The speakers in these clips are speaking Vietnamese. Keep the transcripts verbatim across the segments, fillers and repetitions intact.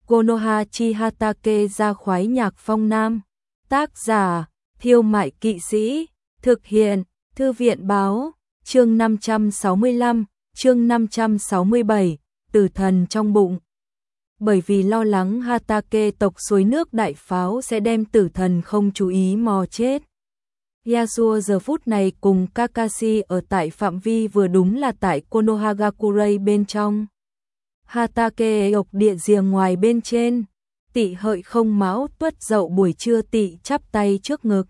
Konohachi Hatake ra khoái nhạc phong nam. Tác giả, Thiêu Mại Kỵ Sĩ. Thực hiện, Thư viện Báo. Chương năm trăm sáu mươi lăm, chương năm trăm sáu mươi bảy, Tử thần trong bụng. Bởi vì lo lắng Hatake tộc suối nước đại pháo sẽ đem tử thần không chú ý mò chết, Yasuo giờ phút này cùng Kakashi ở tại phạm vi vừa đúng là tại Konohagakure bên trong. Hatake ộc địa rìa ngoài bên trên, tị hợi không máu tuất dậu buổi trưa tị chắp tay trước ngực.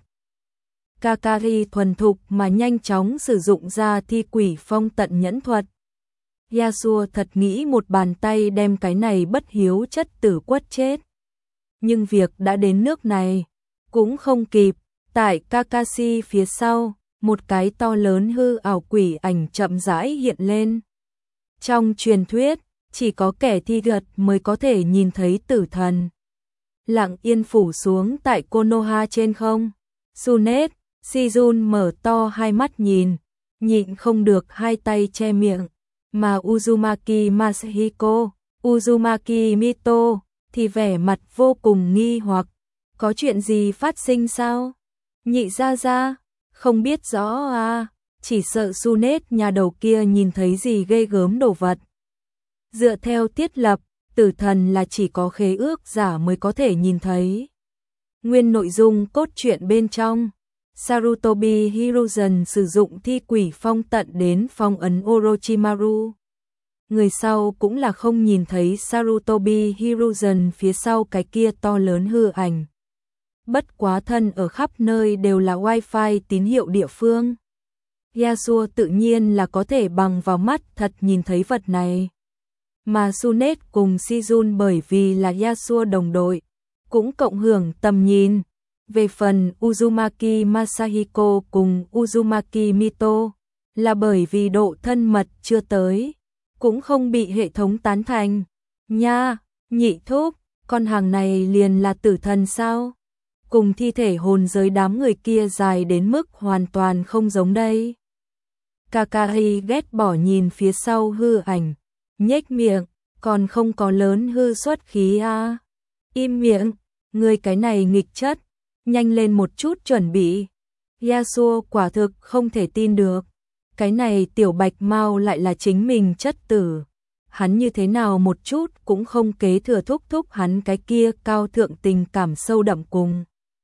Kakashi thuần thục mà nhanh chóng sử dụng ra thi quỷ phong tận nhẫn thuật. Yasuo thật nghĩ một bàn tay đem cái này bất hiếu chất tử quất chết. Nhưng việc đã đến nước này, cũng không kịp. Tại Kakashi phía sau, một cái to lớn hư ảo quỷ ảnh chậm rãi hiện lên. Trong truyền thuyết, chỉ có kẻ thi thuật mới có thể nhìn thấy tử thần. Lặng yên phủ xuống tại Konoha trên không. Tsunade, Shizun mở to hai mắt nhìn, nhịn không được hai tay che miệng. Mà Uzumaki Masahiko, Uzumaki Mito thì vẻ mặt vô cùng nghi hoặc. Có chuyện gì phát sinh sao? Nhị ra ra, không biết rõ à, chỉ sợ Tsunade nhà đầu kia nhìn thấy gì ghê gớm đồ vật. Dựa theo thiết lập, tử thần là chỉ có khế ước giả mới có thể nhìn thấy. Nguyên nội dung cốt truyện bên trong, Sarutobi Hiruzen sử dụng thi quỷ phong tận đến phong ấn Orochimaru. Người sau cũng là không nhìn thấy Sarutobi Hiruzen phía sau cái kia to lớn hư ảnh. Bất quá thân ở khắp nơi đều là wifi tín hiệu địa phương. Yasuo tự nhiên là có thể bằng vào mắt thật nhìn thấy vật này. Mà Tsunade cùng Shizun bởi vì là Yasuo đồng đội, cũng cộng hưởng tầm nhìn. Về phần Uzumaki Masahiko cùng Uzumaki Mito, là bởi vì độ thân mật chưa tới, cũng không bị hệ thống tán thành. Nha, nhị thúc, con hàng này liền là tử thần sao? Cùng thi thể hồn giới đám người kia dài đến mức hoàn toàn không giống đây. Kakashi ghét bỏ nhìn phía sau hư ảnh, nhếch miệng, còn không có lớn hư xuất khí à. Im miệng, ngươi cái này nghịch chất, nhanh lên một chút chuẩn bị. Yasuo quả thực không thể tin được, cái này tiểu bạch mau lại là chính mình chất tử. Hắn như thế nào một chút cũng không kế thừa thúc thúc hắn cái kia cao thượng tình cảm sâu đậm cùng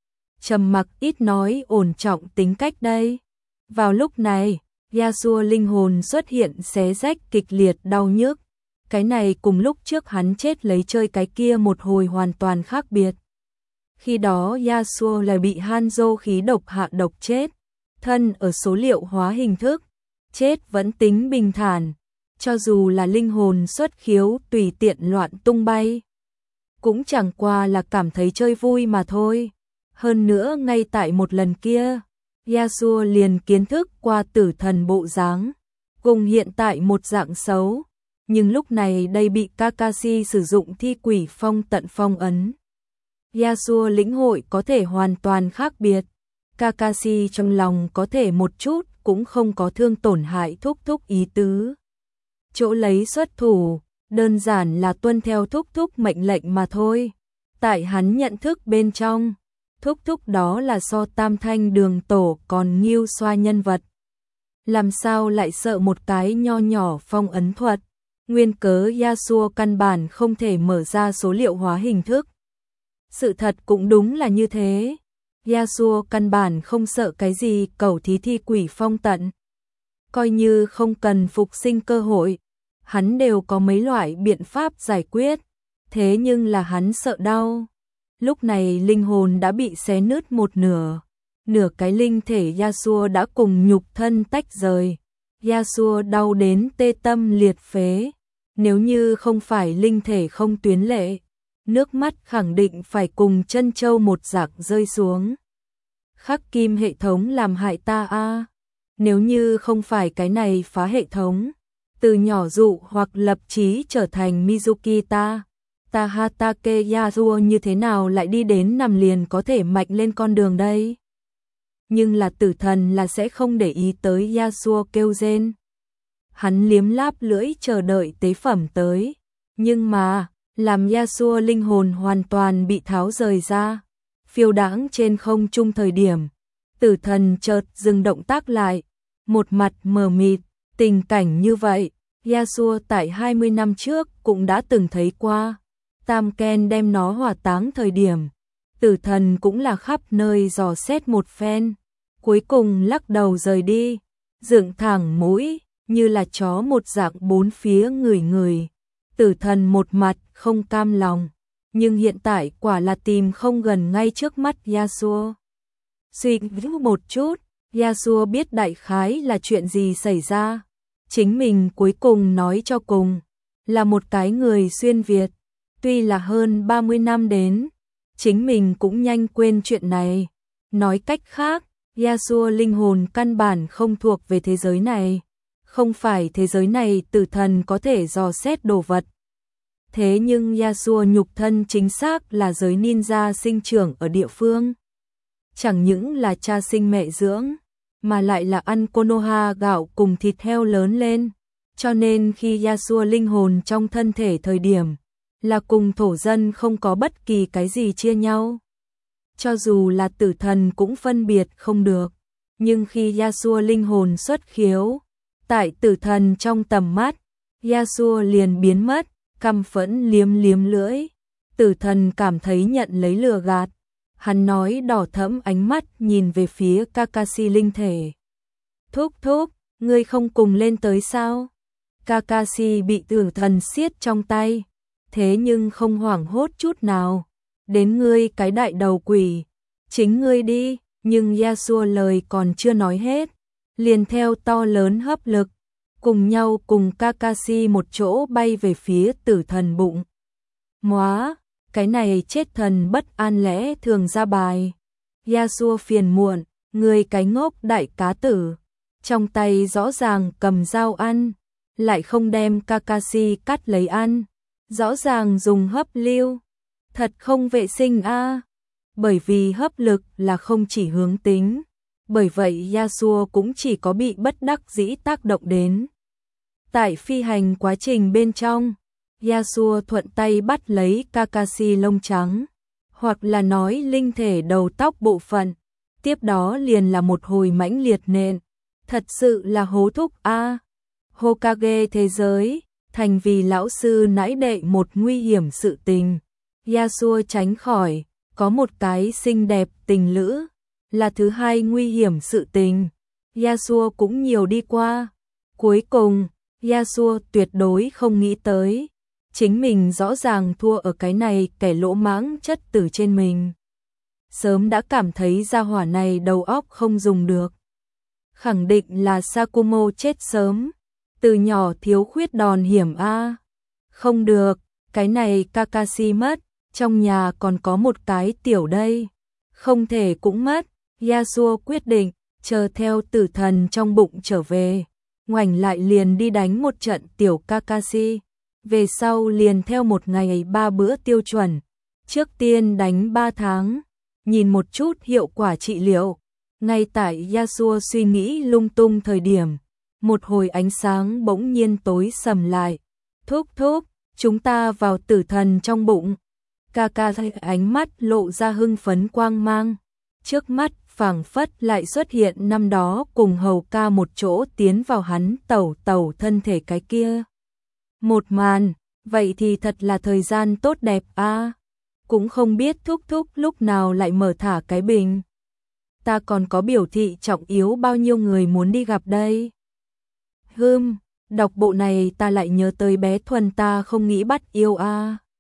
trầm mặc ít nói ổn trọng tính cách đây. Vào lúc này, Yasuo linh hồn xuất hiện xé rách kịch liệt đau nhức. Cái này cùng lúc trước hắn chết lấy chơi cái kia một hồi hoàn toàn khác biệt. Khi đó Yasuo là bị Hanzo khí độc hạ độc chết, thân ở số liệu hóa hình thức, chết vẫn tính bình thản, cho dù là linh hồn xuất khiếu tùy tiện loạn tung bay, cũng chẳng qua là cảm thấy chơi vui mà thôi. Hơn nữa ngay tại một lần kia, Yasuo liền kiến thức qua tử thần bộ dáng, cùng hiện tại một dạng xấu, nhưng lúc này đây bị Kakashi sử dụng thi quỷ phong tận phong ấn. Yasuo lĩnh hội có thể hoàn toàn khác biệt, Kakashi trong lòng có thể một chút cũng không có thương tổn hại thúc thúc ý tứ. Chỗ lấy xuất thủ, đơn giản là tuân theo thúc thúc mệnh lệnh mà thôi. Tại hắn nhận thức bên trong, thúc thúc đó là so tam thanh đường tổ còn nghiêu xoa nhân vật. Làm sao lại sợ một cái nho nhỏ phong ấn thuật, nguyên cớ Yasuo căn bản không thể mở ra số liệu hóa hình thức. Sự thật cũng đúng là như thế, Yasuo căn bản không sợ cái gì cẩu thí thi quỷ phong tận. Coi như không cần phục sinh cơ hội, hắn đều có mấy loại biện pháp giải quyết, thế nhưng là hắn sợ đau. Lúc này linh hồn đã bị xé nứt một nửa, nửa cái linh thể Yasuo đã cùng nhục thân tách rời. Yasuo đau đến tê tâm liệt phế, nếu như không phải linh thể không tuyến lệ, nước mắt khẳng định phải cùng chân châu một giặc rơi xuống. Khắc kim hệ thống làm hại ta a, nếu như không phải cái này phá hệ thống, từ nhỏ dụ hoặc lập chí trở thành Mizuki ta. Ta Hatake Yasuo như thế nào lại đi đến nằm liền có thể mạnh lên con đường đây? Nhưng là tử thần là sẽ không để ý tới Yasuo kêu rên. Hắn liếm láp lưỡi chờ đợi tế phẩm tới. Nhưng mà, làm Yasuo linh hồn hoàn toàn bị tháo rời ra, phiêu đãng trên không trung thời điểm. Tử thần chợt dừng động tác lại, một mặt mờ mịt, tình cảnh như vậy, Yasuo tại hai mươi năm trước cũng đã từng thấy qua. Tam Ken đem nó hỏa táng thời điểm, tử thần cũng là khắp nơi dò xét một phen, cuối cùng lắc đầu rời đi, dựng thẳng mũi, như là chó một dạng bốn phía ngửi ngửi. Tử thần một mặt không cam lòng, nhưng hiện tại quả là tìm không gần ngay trước mắt Yasuo. Suy nghĩ một chút, Yasuo biết đại khái là chuyện gì xảy ra. Chính mình cuối cùng nói cho cùng, là một cái người xuyên Việt, tuy là hơn ba mươi năm đến, chính mình cũng nhanh quên chuyện này. Nói cách khác, Yasuo linh hồn căn bản không thuộc về thế giới này, không phải thế giới này tử thần có thể dò xét đồ vật. Thế nhưng Yasuo nhục thân chính xác là giới ninja sinh trưởng ở địa phương. Chẳng những là cha sinh mẹ dưỡng, mà lại là ăn Konoha gạo cùng thịt heo lớn lên. Cho nên khi Yasuo linh hồn trong thân thể thời điểm, là cùng thổ dân không có bất kỳ cái gì chia nhau. Cho dù là tử thần cũng phân biệt không được. Nhưng khi Yasuo linh hồn xuất khiếu, tại tử thần trong tầm mắt, Yasuo liền biến mất, căm phẫn liếm liếm lưỡi. Tử thần cảm thấy nhận lấy lừa gạt. Hắn nói đỏ thẫm ánh mắt nhìn về phía Kakashi linh thể. Thúc thúc, ngươi không cùng lên tới sao? Kakashi bị tử thần siết trong tay, thế nhưng không hoảng hốt chút nào. Đến ngươi cái đại đầu quỷ, chính ngươi đi. Nhưng Yasuo lời còn chưa nói hết, liền theo to lớn hấp lực, cùng nhau cùng Kakashi một chỗ bay về phía tử thần bụng. Móa, cái này chết thần bất an lẽ thường ra bài. Yasuo phiền muộn, người cái ngốc đại cá tử, trong tay rõ ràng cầm dao ăn, lại không đem Kakashi cắt lấy ăn, rõ ràng dùng hấp lưu, thật không vệ sinh a. Bởi vì hấp lực là không chỉ hướng tính, bởi vậy Yasuo cũng chỉ có bị bất đắc dĩ tác động đến. Tại phi hành quá trình bên trong, Yasuo thuận tay bắt lấy Kakashi lông trắng, hoặc là nói linh thể đầu tóc bộ phận, tiếp đó liền là một hồi mãnh liệt nện. Thật sự là hố thúc a. Hokage thế giới, thành vì lão sư nãi đệ một nguy hiểm sự tình. Yasuo tránh khỏi, có một cái xinh đẹp tình lữ, là thứ hai nguy hiểm sự tình. Yasuo cũng nhiều đi qua. Cuối cùng, Yasuo tuyệt đối không nghĩ tới, chính mình rõ ràng thua ở cái này kẻ lỗ mãng chất tử trên mình. Sớm đã cảm thấy gia hỏa này đầu óc không dùng được. Khẳng định là Sakumo chết sớm, từ nhỏ thiếu khuyết đòn hiểm a. Không được, cái này Kakashi mất, trong nhà còn có một cái tiểu đây, không thể cũng mất. Yasuo quyết định, chờ theo tử thần trong bụng trở về, ngoảnh lại liền đi đánh một trận tiểu Kakashi. Về sau liền theo một ngày ba bữa tiêu chuẩn, trước tiên đánh ba tháng, nhìn một chút hiệu quả trị liệu. Ngay tại Yasuo suy nghĩ lung tung thời điểm, một hồi ánh sáng bỗng nhiên tối sầm lại. Thúc thúc, chúng ta vào tử thần trong bụng. Kakashi ánh mắt lộ ra hưng phấn quang mang, trước mắt phảng phất lại xuất hiện năm đó cùng hầu ca một chỗ tiến vào hắn tẩu tẩu thân thể cái kia. Một màn, vậy thì thật là thời gian tốt đẹp a. À, cũng không biết thúc thúc lúc nào lại mở thả cái bình. Ta còn có biểu thị trọng yếu bao nhiêu người muốn đi gặp đây. Hừm, đọc bộ này ta lại nhớ tới bé Thuần ta không nghĩ bắt yêu a. À.